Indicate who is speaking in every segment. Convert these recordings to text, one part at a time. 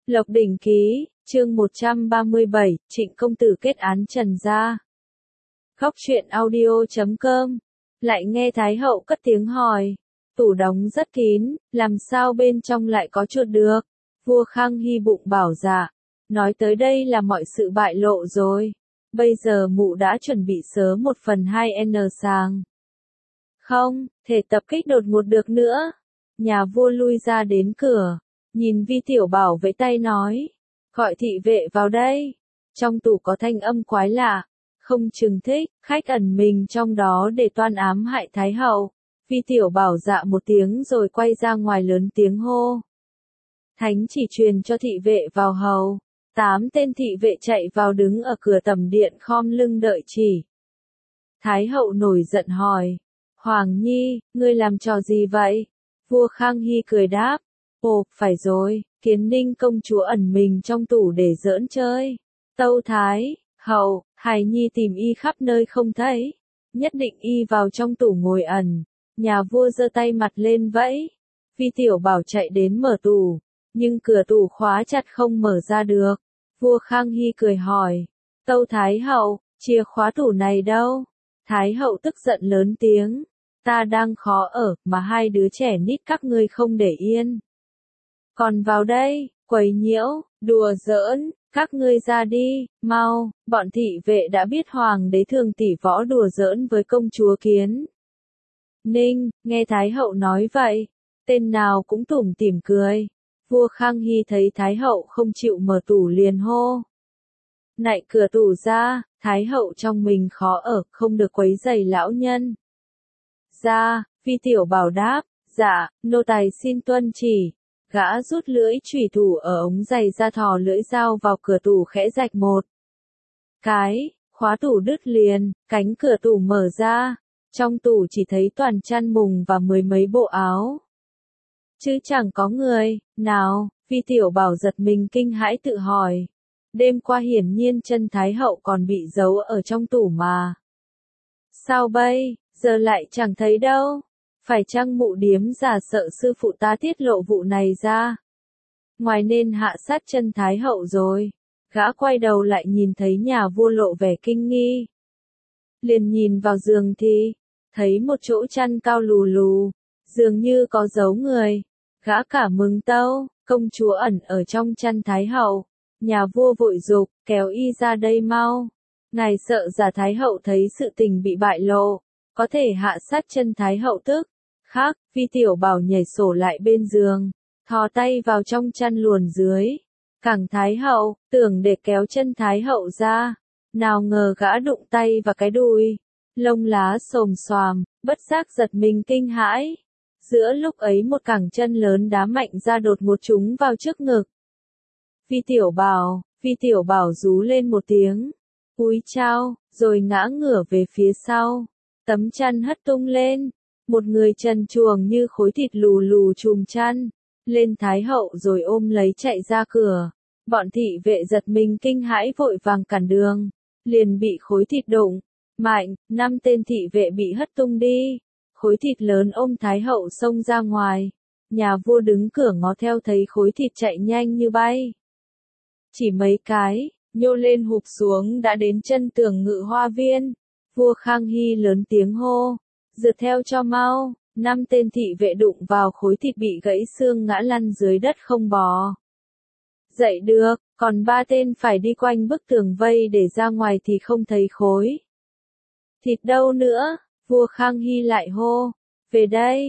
Speaker 1: Lộc Đỉnh Ký, chương 137, Trịnh công tử kết án Trần gia. Khóc chuyện audio.com. Lại nghe Thái hậu cất tiếng hỏi. Tủ đóng rất kín, làm sao bên trong lại có chuột được? Vua Khang Hy bụng bảo dạ. Nói tới đây là mọi sự bại lộ rồi. Bây giờ mụ đã chuẩn bị sớm 1/2 sàng. Không thể tập kích đột ngột được nữa. Nhà vua lui ra đến cửa. Nhìn Vi Tiểu Bảo vẫy tay nói. Gọi thị vệ vào đây. Trong tủ có thanh âm quái lạ. Không chừng thích, khách ẩn mình trong đó để toan ám hại Thái hậu. Vi Tiểu Bảo dạ một tiếng rồi quay ra ngoài lớn tiếng hô. Thánh chỉ truyền cho thị vệ vào hầu. 8 tên thị vệ chạy vào đứng ở cửa tẩm điện khom lưng đợi chỉ. Thái hậu nổi giận hỏi. Hoàng Nhi, ngươi làm trò gì vậy? Vua Khang Hy cười đáp. Ồ, phải rồi, Kiến Ninh công chúa ẩn mình trong tủ để giỡn chơi. Tâu Thái hậu, hài nhi tìm y khắp nơi không thấy. Nhất định y vào trong tủ ngồi ẩn. Nhà vua giơ tay mặt lên vẫy. Vi Tiểu Bảo chạy đến mở tủ. Nhưng cửa tủ khóa chặt không mở ra được. Vua Khang Hy cười hỏi. Tâu Thái hậu, chìa khóa tủ này đâu? Thái hậu tức giận lớn tiếng. Ta đang khó ở, mà hai đứa trẻ nít các ngươi không để yên. Còn vào đây, quấy nhiễu, đùa giỡn, các ngươi ra đi, mau, bọn thị vệ đã biết hoàng đế thường tỷ võ đùa giỡn với công chúa Kiến Ninh, nghe Thái hậu nói vậy, tên nào cũng tủm tỉm cười. Vua Khang Hy thấy Thái hậu không chịu mở tủ liền hô. Nạy cửa tủ ra, Thái hậu trong mình khó ở, không được quấy rầy lão nhân. Ra, Vi Tiểu Bảo đáp, dạ, nô tài xin tuân chỉ. Gã rút lưỡi chủy thủ ở ống giày ra thò lưỡi dao vào cửa tủ khẽ rạch một cái, khóa tủ đứt liền, cánh cửa tủ mở ra. Trong tủ chỉ thấy toàn chăn mùng và mười mấy bộ áo. Chứ chẳng có người, nào, Vi Tiểu Bảo giật mình kinh hãi tự hỏi. Đêm qua hiển nhiên chân Thái hậu còn bị giấu ở trong tủ mà. Sao bây, giờ lại chẳng thấy đâu? Phải chăng mụ điếm giả sợ sư phụ ta tiết lộ vụ này ra? Ngoài nên hạ sát chân Thái hậu rồi. Gã quay đầu lại nhìn thấy nhà vua lộ vẻ kinh nghi. Liền nhìn vào giường thì, thấy một chỗ chăn cao lù lù, dường như có dấu người. Gã cả mừng tâu, công chúa ẩn ở trong chăn Thái hậu. Nhà vua vội giục, kéo y ra đây mau. Ngài sợ giả Thái hậu thấy sự tình bị bại lộ, có thể hạ sát chân Thái hậu tức. Khác, Vi Tiểu Bảo nhảy sổ lại bên giường, thò tay vào trong chăn luồn dưới. Cẳng Thái hậu, tưởng để kéo chân Thái hậu ra. Nào ngờ gã đụng tay vào cái đùi. Lông lá xồm xoàm, bất giác giật mình kinh hãi. Giữa lúc ấy một cẳng chân lớn đá mạnh ra đột ngột trúng vào trước ngực. Vi Tiểu Bảo rú lên một tiếng. Úi chao, rồi ngã ngửa về phía sau. Tấm chăn hất tung lên. Một người trần truồng như khối thịt lù lù trùm chăn. Lên Thái hậu rồi ôm lấy chạy ra cửa. Bọn thị vệ giật mình kinh hãi vội vàng cản đường. Liền bị khối thịt đụng. Mạnh, 5 tên thị vệ bị hất tung đi. Khối thịt lớn ôm Thái hậu xông ra ngoài. Nhà vua đứng cửa ngó theo thấy khối thịt chạy nhanh như bay. Chỉ mấy cái, nhô lên hụp xuống đã đến chân tường Ngự Hoa Viên. Vua Khang Hy lớn tiếng hô. Rượt theo cho mau. 5 tên thị vệ đụng vào khối thịt bị gãy xương ngã lăn dưới đất không bò dậy được, còn 3 tên phải đi quanh bức tường vây để ra ngoài thì không thấy khối thịt đâu nữa. Vua Khang Hy lại hô. Về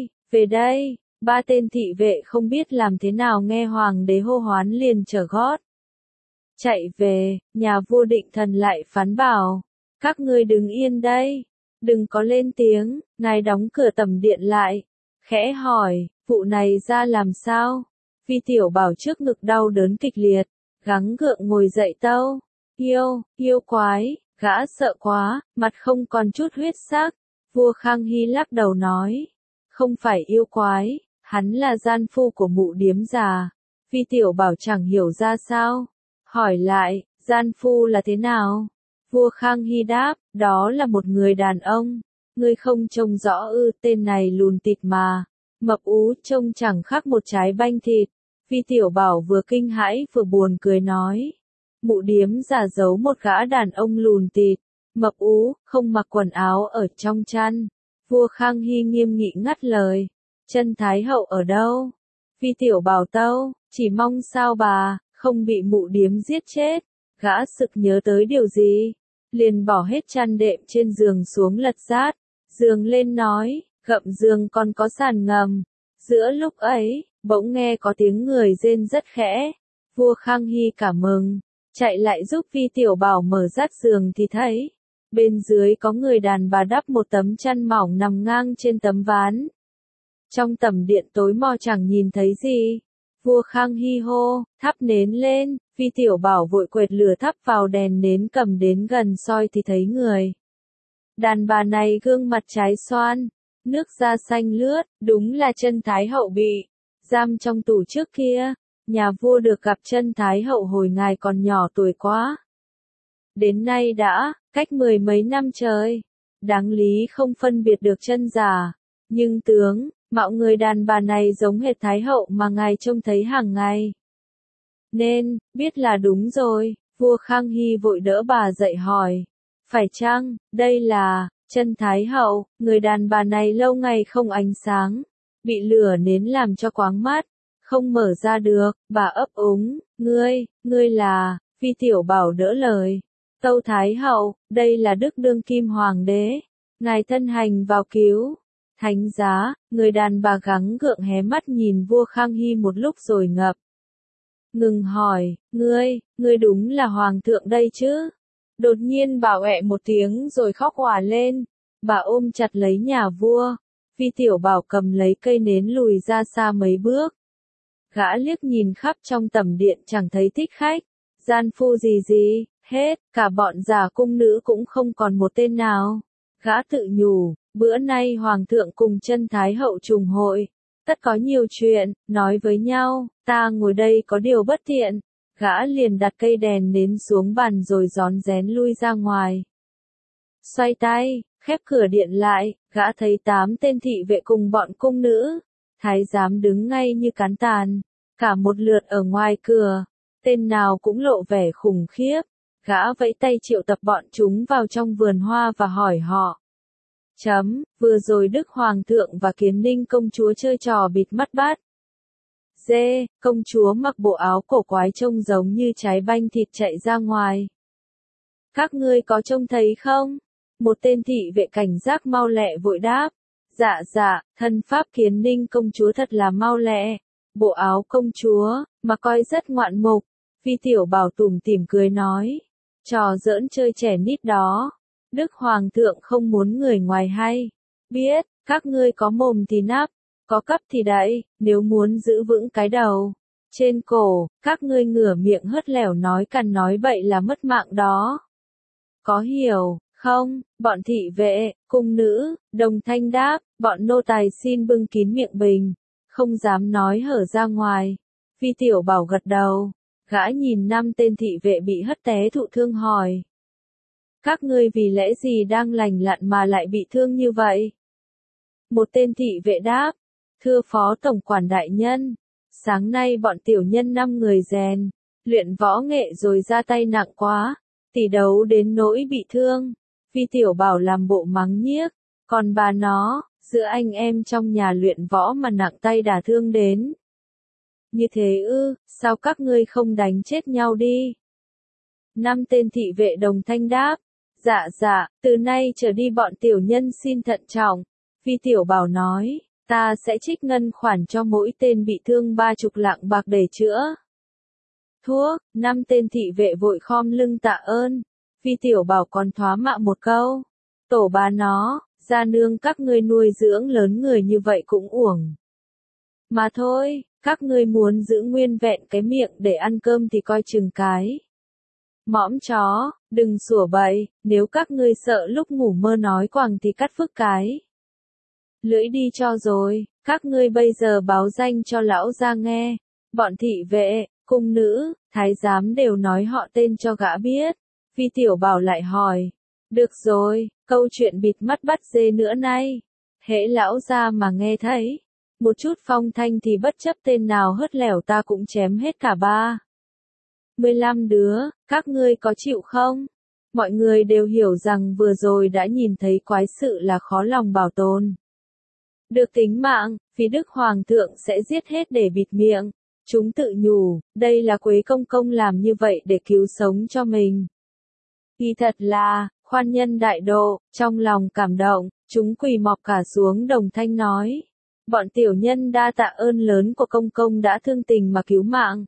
Speaker 1: đây. 3 tên thị vệ không biết làm thế nào nghe hoàng đế hô hoán liền trở gót. Chạy về, nhà vua Định Thần lại phán bảo. Các ngươi đứng yên đây. Đừng có lên tiếng, ngài đóng cửa tẩm điện lại. Khẽ hỏi, vụ này ra làm sao? Vi Tiểu Bảo trước ngực đau đớn kịch liệt, gắng gượng ngồi dậy tâu. Yêu quái, gã sợ quá, mặt không còn chút huyết sắc. Vua Khang Hy lắc đầu nói. Không phải yêu quái, hắn là gian phu của mụ điếm già. Vi Tiểu Bảo chẳng hiểu ra sao. Hỏi lại, gian phu là thế nào? Vua Khang Hy đáp, đó là một người đàn ông. Ngươi không trông rõ ư? Tên này lùn tịt mà. Mập ú trông chẳng khác một trái banh thịt. Vi Tiểu Bảo vừa kinh hãi vừa buồn cười nói. Mụ điếm giả giấu một gã đàn ông lùn tịt, mập ú, không mặc quần áo ở trong chăn. Vua Khang Hy nghiêm nghị ngắt lời. Chân Thái Hậu ở đâu? Vi Tiểu Bảo tâu, chỉ mong sao bà, không bị mụ điếm giết chết. Gã sực nhớ tới điều gì? Liền bỏ hết chăn đệm trên giường xuống lật rát. Giường lên nói, gậm giường còn có sàn ngầm. Giữa lúc ấy, bỗng nghe có tiếng người rên rất khẽ. Vua Khang Hy cảm mừng, chạy lại giúp Vi Tiểu Bảo mở rát giường thì thấy. Bên dưới có người đàn bà đắp một tấm chăn mỏng nằm ngang trên tấm ván. Trong tầm điện tối mò chẳng nhìn thấy gì. Vua Khang Hy hô, thắp nến lên, Vi Tiểu Bảo vội quệt lửa thắp vào đèn nến cầm đến gần soi thì thấy người. Đàn bà này gương mặt trái xoan, nước da xanh lướt, đúng là Chân Thái Hậu bị giam trong tù trước kia. Nhà vua được gặp Chân Thái Hậu hồi ngài còn nhỏ tuổi quá. Đến nay đã, cách 10 mấy năm trời. Đáng lý không phân biệt được chân giả. Nhưng tướng, mạo người đàn bà này giống hệt Thái Hậu mà ngài trông thấy hàng ngày. Nên, biết là đúng rồi, vua Khang Hy vội đỡ bà dậy hỏi. Phải chăng, đây là, Chân Thái Hậu, người đàn bà này lâu ngày không ánh sáng, bị lửa nến làm cho quáng mắt, không mở ra được, bà ấp úng, ngươi là, Vi Tiểu Bảo đỡ lời. Tâu Thái Hậu, đây là Đức Đương Kim Hoàng đế, ngài thân hành vào cứu. Thánh giá, người đàn bà gắng gượng hé mắt nhìn vua Khang Hy một lúc rồi ngập ngừng hỏi, ngươi đúng là hoàng thượng đây chứ? Đột nhiên bà ọe một tiếng rồi khóc òa lên. Bà ôm chặt lấy nhà vua. Vi Tiểu Bảo cầm lấy cây nến lùi ra xa mấy bước. Gã liếc nhìn khắp trong tầm điện chẳng thấy thích khách, gian phu gì, hết, cả bọn già cung nữ cũng không còn một tên nào. Gã tự nhủ, bữa nay hoàng thượng cùng Chân Thái Hậu trùng hội, tất có nhiều chuyện, nói với nhau, ta ngồi đây có điều bất tiện. Gã liền đặt cây đèn nến xuống bàn rồi rón rén lui ra ngoài. Xoay tay, khép cửa điện lại, gã thấy 8 tên thị vệ cùng bọn cung nữ. Thái giám đứng ngay như cán tàn, cả một lượt ở ngoài cửa, tên nào cũng lộ vẻ khủng khiếp. Gã vẫy tay triệu tập bọn chúng vào trong vườn hoa và hỏi họ. Vừa rồi Đức Hoàng thượng và Kiến Ninh công chúa chơi trò bịt mắt bắt. Công chúa mặc bộ áo cổ quái trông giống như trái banh thịt chạy ra ngoài. Các ngươi có trông thấy không? Một tên thị vệ cảnh giác mau lẹ vội đáp. Dạ, thân pháp Kiến Ninh công chúa thật là mau lẹ. Bộ áo công chúa, mà coi rất ngoạn mục. Vi Tiểu Bảo tủm tỉm cười nói. Trò giỡn chơi trẻ nít đó. Đức Hoàng thượng không muốn người ngoài hay. Biết, các ngươi có mồm thì nắp, có cắp thì đậy, nếu muốn giữ vững cái đầu trên cổ, các ngươi ngửa miệng hớt lẻo nói cằn nói bậy là mất mạng đó. Có hiểu không? Bọn thị vệ, cung nữ, đồng thanh đáp, bọn nô tài xin bưng kín miệng bình, không dám nói hở ra ngoài. Vi Tiểu Bảo gật đầu, gã nhìn 5 tên thị vệ bị hất té thụ thương hỏi. Các ngươi vì lẽ gì đang lành lặn mà lại bị thương như vậy? Một tên thị vệ đáp, thưa phó tổng quản đại nhân, sáng nay bọn tiểu nhân 5 người rèn, luyện võ nghệ rồi ra tay nặng quá, tỷ đấu đến nỗi bị thương. Vi Tiểu Bảo làm bộ mắng nhiếc, còn bà nó, giữa anh em trong nhà luyện võ mà nặng tay đả thương đến. Như thế ư, sao các ngươi không đánh chết nhau đi? 5 tên thị vệ đồng thanh đáp, dạ, từ nay trở đi bọn tiểu nhân xin thận trọng. Vi Tiểu Bảo nói, ta sẽ trích ngân khoản cho mỗi tên bị thương 30 lạng bạc để chữa thuốc. 5 tên thị vệ vội khom lưng tạ ơn. Vi Tiểu Bảo còn thoá mạ một câu, tổ bà nó, gia nương các ngươi nuôi dưỡng lớn người như vậy cũng uổng. Mà thôi, các ngươi muốn giữ nguyên vẹn cái miệng để ăn cơm thì coi chừng cái mõm chó, đừng sủa bậy, nếu các ngươi sợ lúc ngủ mơ nói quàng thì cắt phức cái lưỡi đi cho rồi. Các ngươi bây giờ báo danh cho lão gia nghe. Bọn thị vệ, cung nữ, thái giám đều nói họ tên cho gã biết. Vi Tiểu Bảo lại hỏi, được rồi, câu chuyện bịt mắt bắt dê nữa nay, hễ lão gia mà nghe thấy, Một chút phong thanh thì bất chấp tên nào hớt lẻo ta cũng chém hết cả 35 đứa, các ngươi có chịu không? Mọi người đều hiểu rằng vừa rồi đã nhìn thấy quái sự là khó lòng bảo tồn được tính mạng, vì Đức Hoàng thượng sẽ giết hết để bịt miệng. Chúng tự nhủ, đây là Quế Công Công làm như vậy để cứu sống cho mình. Kỳ thật là, khoan nhân đại độ, trong lòng cảm động, chúng quỳ mọp cả xuống đồng thanh nói. Bọn tiểu nhân đa tạ ơn lớn của Công Công đã thương tình mà cứu mạng.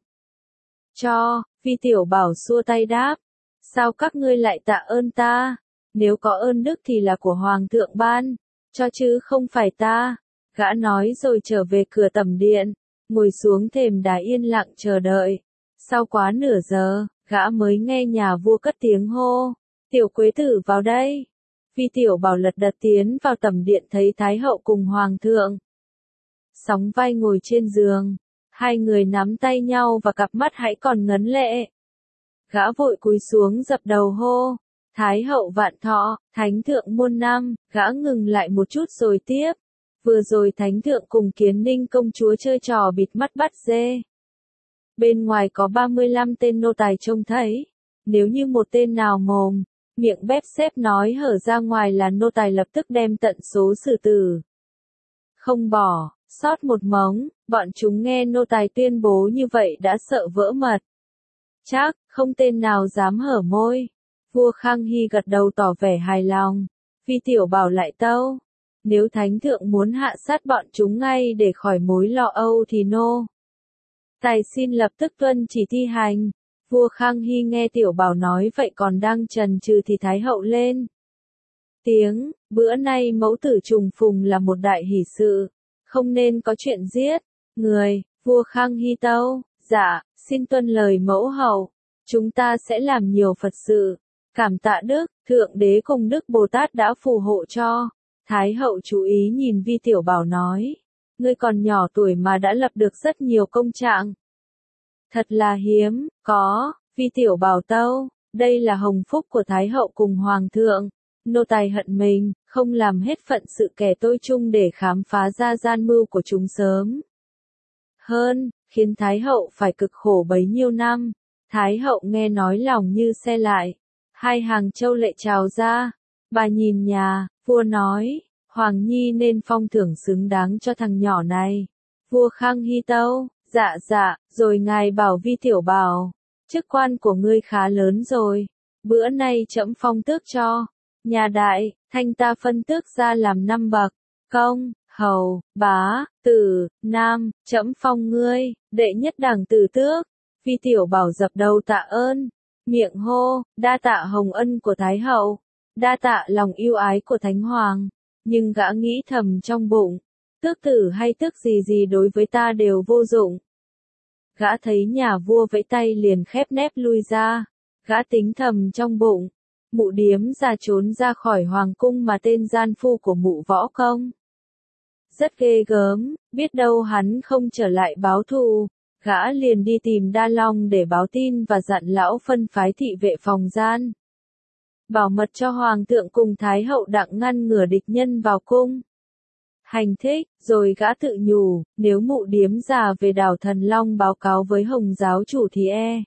Speaker 1: Vi Tiểu Bảo xua tay đáp. Sao các ngươi lại tạ ơn ta? Nếu có ơn đức thì là của Hoàng thượng ban, cho chứ không phải ta. Gã nói rồi trở về cửa tẩm điện, ngồi xuống thềm đá yên lặng chờ đợi. Sau quá nửa giờ, gã mới nghe nhà vua cất tiếng hô. Tiểu Quế tử vào đây. Vi Tiểu Bảo lật đật tiến vào tẩm điện thấy Thái hậu cùng Hoàng thượng sóng vai ngồi trên giường. Hai người nắm tay nhau và cặp mắt hãy còn ngấn lệ. Gã vội cúi xuống dập đầu hô. Thái hậu vạn thọ, thánh thượng muôn năm. Gã ngừng lại một chút rồi tiếp. Vừa rồi thánh thượng cùng Kiến Ninh công chúa chơi trò bịt mắt bắt dê. Bên ngoài có 35 tên nô tài trông thấy. Nếu như một tên nào mồm, miệng bép xép nói hở ra ngoài là nô tài lập tức đem tận số xử tử. Không bỏ sót một mống, bọn chúng nghe nô tài tuyên bố như vậy đã sợ vỡ mật. Chắc, không tên nào dám hở môi. Vua Khang Hy gật đầu tỏ vẻ hài lòng. Vi Tiểu Bảo lại tâu. Nếu thánh thượng muốn hạ sát bọn chúng ngay để khỏi mối lo âu thì nô tài xin lập tức tuân chỉ thi hành. Vua Khang Hy nghe Tiểu Bảo nói vậy còn đang chần chừ thì Thái hậu lên tiếng. Bữa nay mẫu tử trùng phùng là một đại hỷ sự, không nên có chuyện giết người. Vua Khang Hy tâu. Dạ, xin tuân lời mẫu hậu. Chúng ta sẽ làm nhiều Phật sự, cảm tạ Đức, Thượng Đế cùng Đức Bồ Tát đã phù hộ cho. Thái hậu chú ý nhìn Vi Tiểu Bảo nói. Ngươi còn nhỏ tuổi mà đã lập được rất nhiều công trạng. Thật là hiếm, có. Vi Tiểu Bảo tâu. Đây là hồng phúc của Thái hậu cùng Hoàng thượng. Nô tài hận mình, không làm hết phận sự kẻ tôi chung để khám phá ra gian mưu của chúng sớm hơn, khiến Thái hậu phải cực khổ bấy nhiêu năm. Thái hậu nghe nói lòng như xe lại. Hai hàng châu lệ trào ra. Bà nhìn nhà, vua nói. Hoàng nhi nên phong thưởng xứng đáng cho thằng nhỏ này. Vua Khang Hy tâu. Dạ dạ, rồi ngài bảo Vi Tiểu Bảo. Chức quan của ngươi khá lớn rồi. Bữa nay trẫm phong tước cho. Nhà đại, thanh ta phân tước ra làm 5 bậc. Công, hầu, bá, tử, nam, trẫm phong ngươi, đệ nhất đẳng tử tước. Vi Tiểu Bảo dập đầu tạ ơn. Miệng hô, đa tạ hồng ân của Thái hậu. Đa tạ lòng yêu ái của Thánh Hoàng. Nhưng gã nghĩ thầm trong bụng. Tước tử hay tước gì gì đối với ta đều vô dụng. Gã thấy nhà vua vẫy tay liền khép nép lui ra. Gã tính thầm trong bụng. Mụ điếm già trốn ra khỏi hoàng cung mà tên gian phu của mụ võ công. Rất ghê gớm, biết đâu hắn không trở lại báo thù. Gã liền đi tìm Đa Long để báo tin và dặn lão phân phái thị vệ phòng gian. Bảo mật cho Hoàng thượng cùng Thái hậu đặng ngăn ngừa địch nhân vào cung. Hành thích, rồi gã tự nhủ, nếu mụ điếm già về đảo Thần Long báo cáo với Hồng giáo chủ thì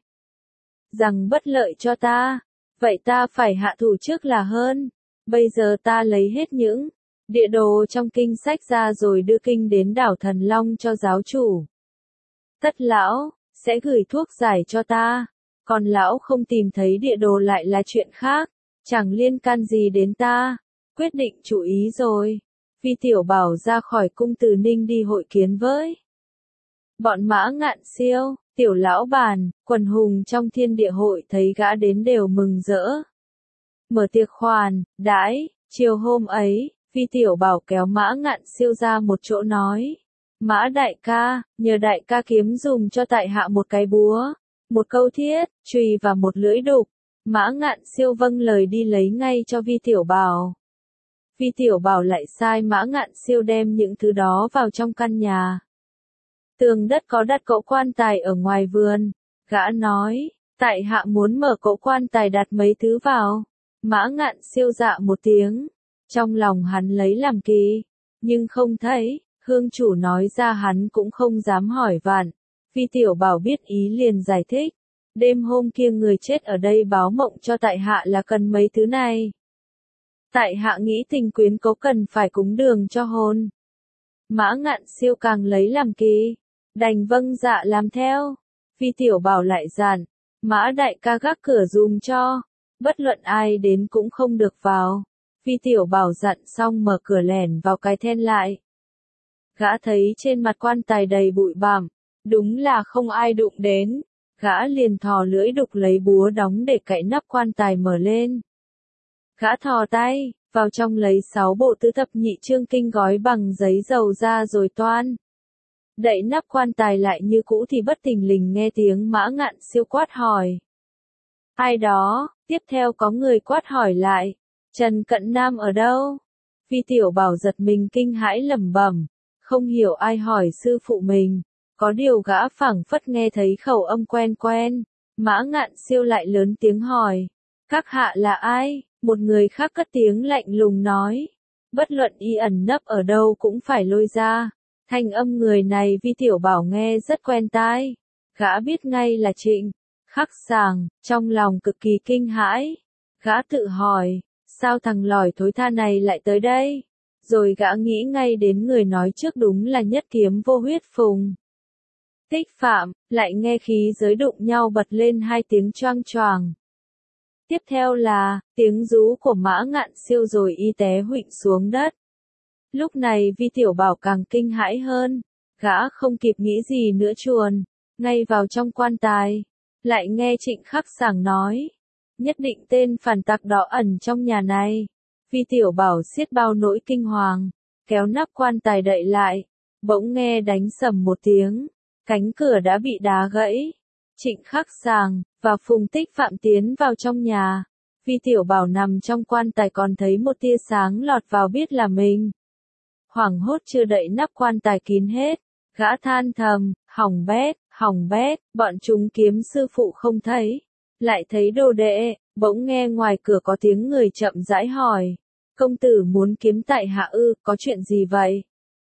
Speaker 1: rằng bất lợi cho ta. Vậy ta phải hạ thủ trước là hơn. Bây giờ ta lấy hết những địa đồ trong kinh sách ra rồi đưa kinh đến đảo Thần Long cho giáo chủ. Tất lão sẽ gửi thuốc giải cho ta. Còn lão không tìm thấy địa đồ lại là chuyện khác. Chẳng liên can gì đến ta. Quyết định chủ ý rồi. Vi Tiểu Bảo ra khỏi cung Từ Ninh đi hội kiến với bọn Mã Ngạn Siêu, Tiểu lão bàn, quần hùng trong thiên địa hội thấy gã đến đều mừng rỡ. Mở tiệc khoản, đãi, chiều hôm ấy, Vi Tiểu Bảo kéo Mã Ngạn Siêu ra một chỗ nói. Mã đại ca, nhờ đại ca kiếm dùng cho tại hạ một cái búa, một câu thiết, chùy và một lưỡi đục. Mã Ngạn Siêu vâng lời đi lấy ngay cho Vi Tiểu Bảo. Vi Tiểu Bảo lại sai Mã Ngạn Siêu đem những thứ đó vào trong căn nhà. Tường đất có đặt cỗ quan tài ở ngoài vườn. Gã nói, tại hạ muốn mở cỗ quan tài đặt mấy thứ vào. Mã Ngạn Siêu dạ một tiếng. Trong lòng hắn lấy làm kỳ, nhưng không thấy. Hương chủ nói ra hắn cũng không dám hỏi vạn. Vi Tiểu Bảo biết ý liền giải thích. Đêm hôm kia người chết ở đây báo mộng cho tại hạ là cần mấy thứ này. Tại hạ nghĩ tình quyến có cần phải cúng đường cho hồn. Mã Ngạn Siêu càng lấy làm kỳ. Đành vâng dạ làm theo. Vi Tiểu Bảo lại dặn. Mã đại ca gác cửa dùm cho. Bất luận ai đến cũng không được vào. Vi Tiểu Bảo dặn xong mở cửa lẻn vào cái then lại. Gã thấy trên mặt quan tài đầy bụi bặm, đúng là không ai đụng đến. Gã liền thò lưỡi đục lấy búa đóng để cạy nắp quan tài mở lên. Gã thò tay, vào trong lấy 6 bộ tứ thập nhị chương kinh gói bằng giấy dầu ra rồi toan. Đậy nắp quan tài lại như cũ thì bất thình lình nghe tiếng Mã Ngạn Siêu quát hỏi. Ai đó, tiếp theo có người quát hỏi lại. Trần Cận Nam ở đâu? Vi Tiểu Bảo giật mình kinh hãi lẩm bẩm, không hiểu ai hỏi sư phụ mình. Có điều gã phảng phất nghe thấy khẩu âm quen quen. Mã Ngạn Siêu lại lớn tiếng hỏi. Các hạ là ai? Một người khác cất tiếng lạnh lùng nói. Bất luận y ẩn nấp ở đâu cũng phải lôi ra. Thanh âm người này Vi Tiểu Bảo nghe rất quen tai. Gã biết ngay là Trịnh Khắc Sàng, trong lòng cực kỳ kinh hãi. Gã tự hỏi, sao thằng lòi thối tha này lại tới đây? Rồi gã nghĩ ngay đến người nói trước đúng là Nhất Kiếm Vô Huyết Phùng. Tích Phạm, lại nghe khí giới đụng nhau bật lên 2 tiếng choang choàng. Tiếp theo là, tiếng rú của Mã Ngạn Siêu rồi y té huỵch xuống đất. Lúc này Vi Tiểu Bảo càng kinh hãi hơn, gã không kịp nghĩ gì nữa chuồn, ngay vào trong quan tài. Lại nghe Trịnh Khắc Sàng nói, nhất định tên phản tặc đó ẩn trong nhà này. Vi Tiểu Bảo xiết bao nỗi kinh hoàng, kéo nắp quan tài đậy lại, bỗng nghe đánh sầm một tiếng, cánh cửa đã bị đá gãy. Trịnh Khắc Sàng và Phùng Tích Phạm tiến vào trong nhà. Vi Tiểu Bảo nằm trong quan tài còn thấy một tia sáng lọt vào biết là mình. Hoảng hốt chưa đậy nắp quan tài kín hết, gã than thầm, hỏng bét, bọn chúng kiếm sư phụ không thấy. Lại thấy đồ đệ, bỗng nghe ngoài cửa có tiếng người chậm rãi hỏi. Công tử muốn kiếm tại hạ ư, có chuyện gì vậy?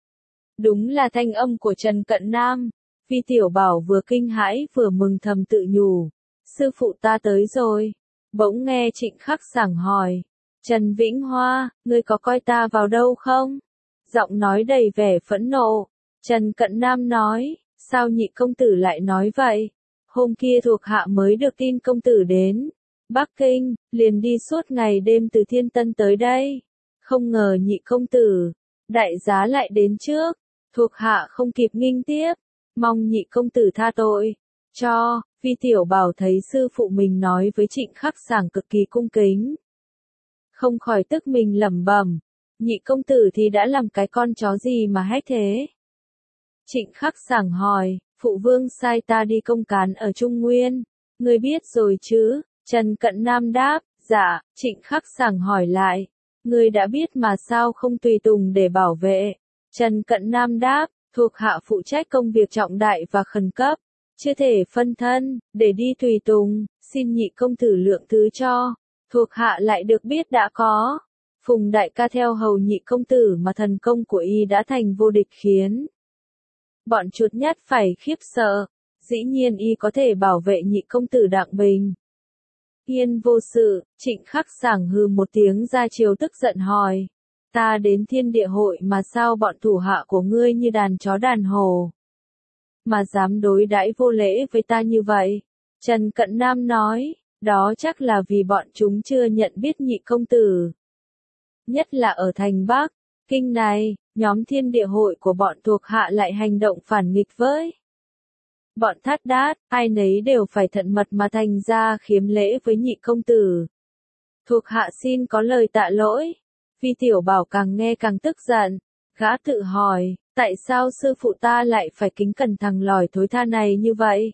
Speaker 1: Đúng là thanh âm của Trần Cận Nam. Vi Tiểu Bảo vừa kinh hãi vừa mừng thầm tự nhủ. Sư phụ ta tới rồi. Bỗng nghe Trịnh Khắc Sàng hỏi. Trần Vĩnh Hoa, ngươi có coi ta vào đâu không? Giọng nói đầy vẻ phẫn nộ. Trần Cận Nam nói, sao nhị công tử lại nói vậy? Hôm kia thuộc hạ mới được tin công tử đến Bắc Kinh, liền đi suốt ngày đêm từ Thiên Tân tới đây. Không ngờ nhị công tử, đại giá lại đến trước. Thuộc hạ không kịp nghinh tiếp, mong nhị công tử tha tội. Cho, Vi Tiểu Bảo thấy sư phụ mình nói với Trịnh Khắc Sàng cực kỳ cung kính. Không khỏi tức mình lẩm bẩm, nhị công tử thì đã làm cái con chó gì mà hách thế? Trịnh Khắc Sàng hỏi, phụ vương sai ta đi công cán ở Trung Nguyên, ngươi biết rồi chứ? Trần Cận Nam đáp, dạ. Trịnh Khắc Sàng hỏi lại, ngươi đã biết mà sao không tùy tùng để bảo vệ? Trần Cận Nam đáp, thuộc hạ phụ trách công việc trọng đại và khẩn cấp, chưa thể phân thân, để đi tùy tùng, xin nhị công tử lượng thứ cho. Thuộc hạ lại được biết đã có Phùng đại ca theo hầu nhị công tử mà thần công của y đã thành vô địch khiến bọn chuột nhắt phải khiếp sợ. Dĩ nhiên y có thể bảo vệ nhị công tử đặng bình yên vô sự. Trịnh Khắc Sàng hừ một tiếng ra chiều tức giận hỏi, ta đến Thiên Địa hội mà sao bọn thủ hạ của ngươi như đàn chó đàn hổ, mà dám đối đãi vô lễ với ta như vậy? Trần Cận Nam nói, đó chắc là vì bọn chúng chưa nhận biết nhị công tử. Nhất là ở thành Bắc Kinh này, nhóm Thiên Địa hội của bọn thuộc hạ lại hành động phản nghịch với bọn Thát Đát, ai nấy đều phải thận mật mà thành ra khiếm lễ với nhị công tử. Thuộc hạ xin có lời tạ lỗi. Vi Tiểu Bảo càng nghe càng tức giận, gã tự hỏi, tại sao sư phụ ta lại phải kính cẩn thằng lòi thối tha này như vậy?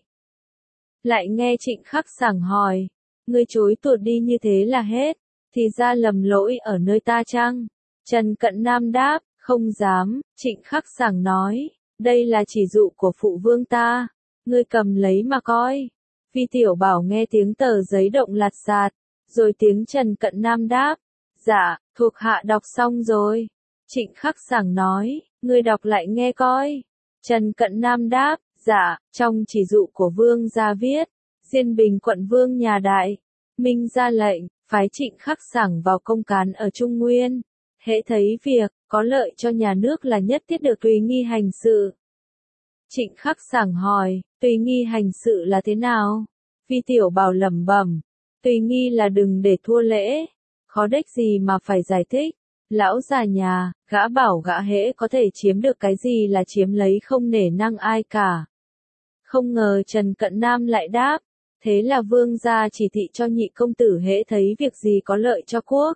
Speaker 1: Lại nghe Trịnh Khắc Sàng hỏi, ngươi chối tuột đi như thế là hết, thì ra lầm lỗi ở nơi ta chăng? Trần Cận Nam đáp, không dám. Trịnh Khắc Sàng nói, đây là chỉ dụ của phụ vương ta, ngươi cầm lấy mà coi. Vi Tiểu Bảo nghe tiếng tờ giấy động lạt sạt, rồi tiếng Trần Cận Nam đáp, dạ, thuộc hạ đọc xong rồi. Trịnh Khắc Sảng nói, ngươi đọc lại nghe coi. Trần Cận Nam đáp, dạ, trong chỉ dụ của vương gia viết, Diên Bình quận vương nhà Đại Minh ra lệnh, phái Trịnh Khắc Sảng vào công cán ở Trung Nguyên. Hễ thấy việc có lợi cho nhà nước là nhất thiết được tùy nghi hành sự. Trịnh Khắc Sảng hỏi, tùy nghi hành sự là thế nào? Vi Tiểu Bảo lẩm bẩm, tùy nghi là đừng để thua lễ, khó đếch gì mà phải giải thích. Lão già nhà, gã bảo gã hễ có thể chiếm được cái gì là chiếm lấy không nể nang ai cả. Không ngờ Trần Cận Nam lại đáp, thế là vương gia chỉ thị cho nhị công tử hễ thấy việc gì có lợi cho quốc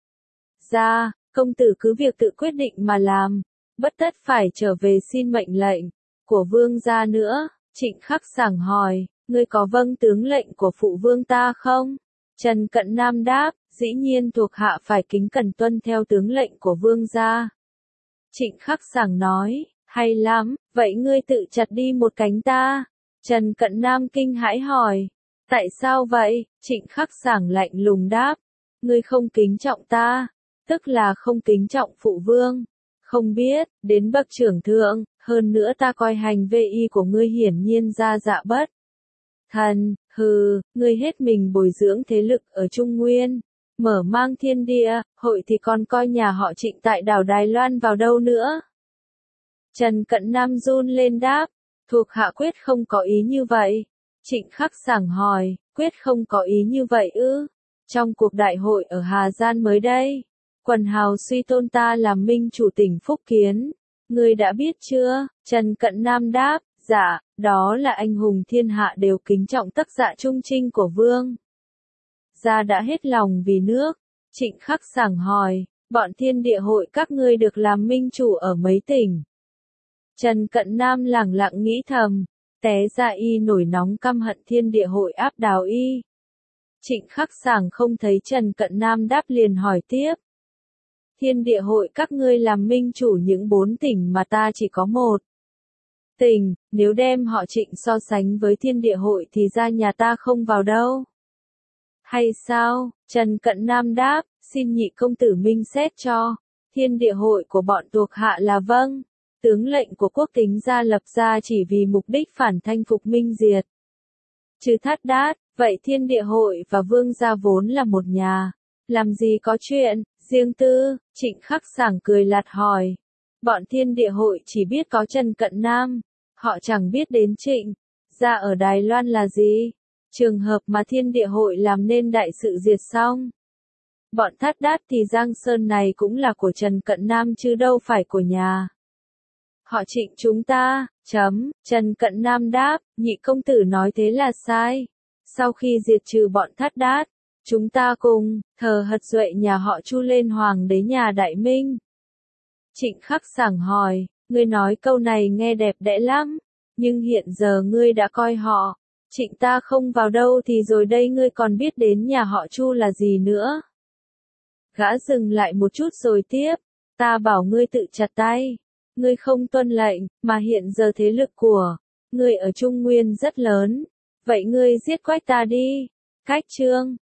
Speaker 1: gia, công tử cứ việc tự quyết định mà làm, bất tất phải trở về xin mệnh lệnh của vương gia nữa. Trịnh Khắc Sảng hỏi, ngươi có vâng tướng lệnh của phụ vương ta không? Trần Cận Nam đáp, dĩ nhiên thuộc hạ phải kính cẩn tuân theo tướng lệnh của vương gia. Trịnh Khắc Sảng nói, hay lắm, vậy ngươi tự chặt đi một cánh ta. Trần Cận Nam kinh hãi hỏi, tại sao vậy? Trịnh Khắc Sảng lạnh lùng đáp, ngươi không kính trọng ta, tức là không kính trọng phụ vương. Không biết, đến bậc trưởng thượng, hơn nữa ta coi hành vi của ngươi hiển nhiên ra dạ bất thần, hừ, ngươi hết mình bồi dưỡng thế lực ở Trung Nguyên, mở mang thiên địa, hội thì còn coi nhà họ Trịnh tại đảo Đài Loan vào đâu nữa. Trần Cận Nam run lên đáp, thuộc hạ quyết không có ý như vậy. Trịnh Khắc Sảng hỏi, quyết không có ý như vậy ư? Trong cuộc đại hội ở Hà Giang mới đây, quần hào suy tôn ta làm minh chủ tỉnh Phúc Kiến. Ngươi đã biết chưa? Trần Cận Nam đáp, dạ, đó là anh hùng thiên hạ đều kính trọng tắc dạ trung trinh của vương gia đã hết lòng vì nước. Trịnh Khắc Sảng hỏi, bọn thiên địa hội các ngươi được làm minh chủ ở mấy tỉnh? Trần Cận Nam lẳng lặng nghĩ thầm, té ra y nổi nóng căm hận thiên địa hội áp đảo y. Trịnh Khắc Sảng không thấy Trần Cận Nam đáp liền hỏi tiếp. Thiên địa hội các ngươi làm minh chủ những 4 tỉnh mà ta chỉ có 1 tỉnh, nếu đem họ Trịnh so sánh với thiên địa hội thì ra nhà ta không vào đâu. Hay sao? Trần Cận Nam đáp, xin nhị công tử minh xét cho. Thiên địa hội của bọn thuộc hạ là vâng. Tướng lệnh của quốc tính gia lập ra chỉ vì mục đích phản thanh phục minh diệt. Trừ Thát đát, vậy thiên địa hội và vương gia vốn là một nhà. Làm gì có chuyện riêng tư? Trịnh Khắc Sảng cười lạt hỏi. Bọn thiên địa hội chỉ biết có Trần Cận Nam. Họ chẳng biết đến Trịnh gia ở Đài Loan là gì. Trường hợp mà thiên địa hội làm nên đại sự diệt xong. Bọn Thát đát thì Giang Sơn này cũng là của Trần Cận Nam chứ đâu phải của nhà họ Trịnh chúng ta. Trần Cận Nam đáp, nhị công tử nói thế là sai. Sau khi diệt trừ bọn Thát đát, chúng ta cùng thờ hật duệ nhà họ Chu lên hoàng đế nhà Đại Minh. Trịnh Khắc Sảng hỏi, ngươi nói câu này nghe đẹp đẽ lắm, nhưng hiện giờ ngươi đã coi họ Trịnh ta không vào đâu thì rồi đây ngươi còn biết đến nhà họ Chu là gì nữa. Gã dừng lại một chút rồi tiếp, ta bảo ngươi tự chặt tay. Ngươi không tuân lệnh, mà hiện giờ thế lực của ngươi ở Trung Nguyên rất lớn. Vậy ngươi giết Quách ta đi. Cách chương